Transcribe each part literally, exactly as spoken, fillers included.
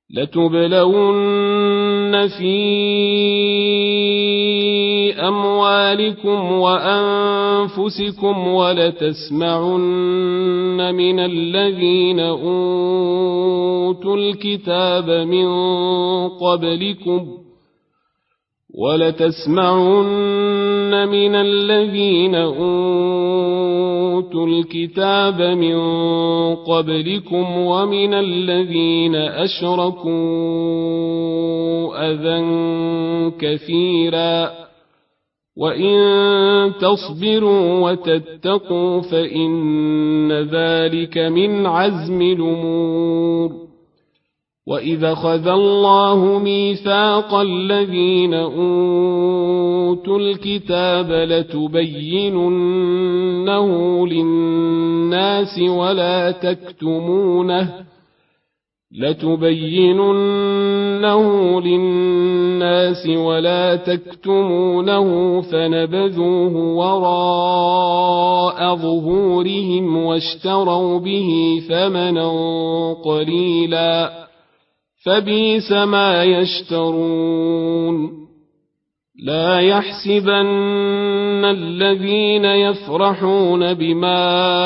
لتبلون في أموالكم وأنفسكم ولتسمعن من الذين أوتوا الكتاب من قبلكم ولتسمعن من الذين أوتوا الكتاب من قبلكم ومن الذين أشركوا أذى كثيرا وإن تصبروا وتتقوا فإن ذلك من عزم الأمور. وإذا أخذ الله ميثاق الذين أوتوا الكتاب لتبيننه للناس ولا تكتمونه لتبيننه للناس ولا تكتمونه فنبذوه وراء ظهورهم واشتروا به ثمنا قليلا فبئس ما يشترون. لا يحسبن الذين يفرحون بما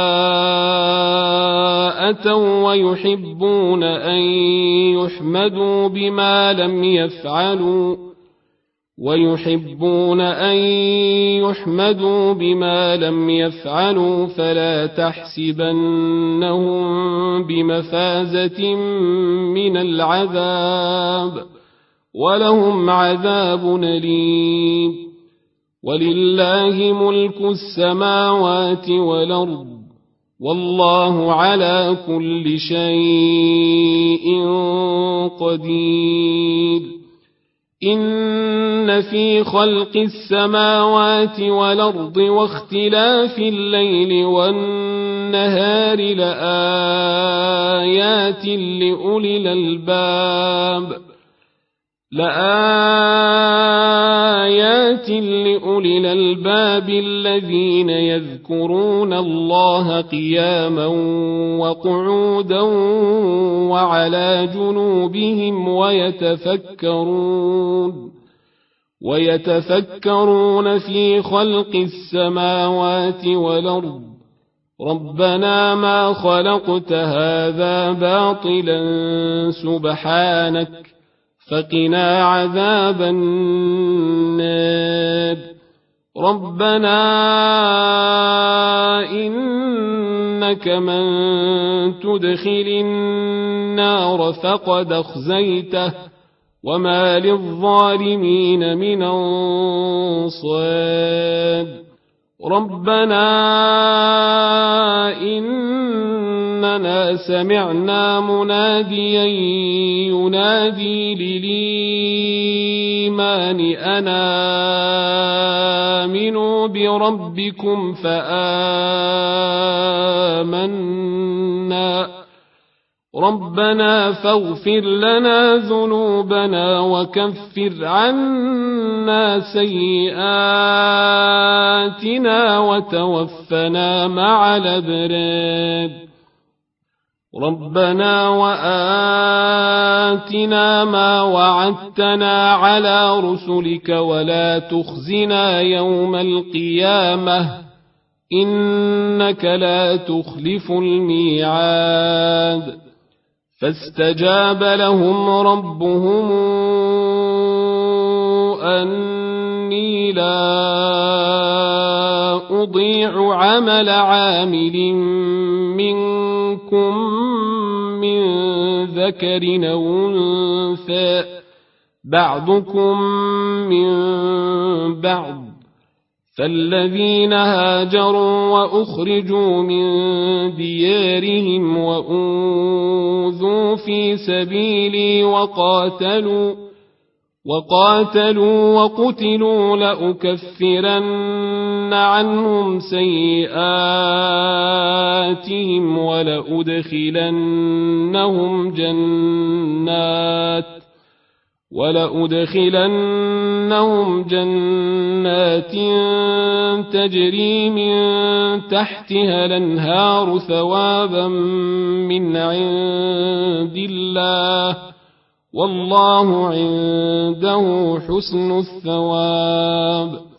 أتوا ويحبون أن يحمدوا بما لم يفعلوا ويحبون أن يحمدوا بما لم يفعلوا فلا تحسبنهم بمفازة من العذاب ولهم عذاب أليم. ولله ملك السماوات والأرض والله على كل شيء قدير. إن في خلق السماوات والأرض واختلاف الليل والنهار لآيات لأولي الألباب لآيات لأولي الألباب الذين يذكرون الله قياما وقعودا وعلى جنوبهم ويتفكرون ويتفكرون في خلق السماوات والأرض ربنا ما خلقت هذا باطلا سبحانك فقنا عذاب النار. ربنا إنك من تدخل النار فقد أخزيته وما للظالمين من أنصار. ربنا إننا سمعنا مناديا ينادي للإيمان أن آمنوا بربكم فآمنا ربنا فاغفر لنا ذنوبنا وكفر عنا سيئاتنا وتوفنا مع الأبرار. ربنا وآتنا ما وعدتنا على رسلك ولا تخزنا يوم القيامة إنك لا تخلف الميعاد. فاستجاب لهم ربهم أني لا أضيع عمل عامل منكم من ذكر أو أنثى بعضكم من بعض فالذين هاجروا وأخرجوا من ديارهم وأوذوا في سبيلي وقاتلوا وقاتلوا وقتلوا لأكفرن عنهم سيئاتهم ولأدخلنهم جنات ولأدخلنهم جنات تجري من تحتها الأنهار ثوابا من عند الله والله عنده حسن الثواب.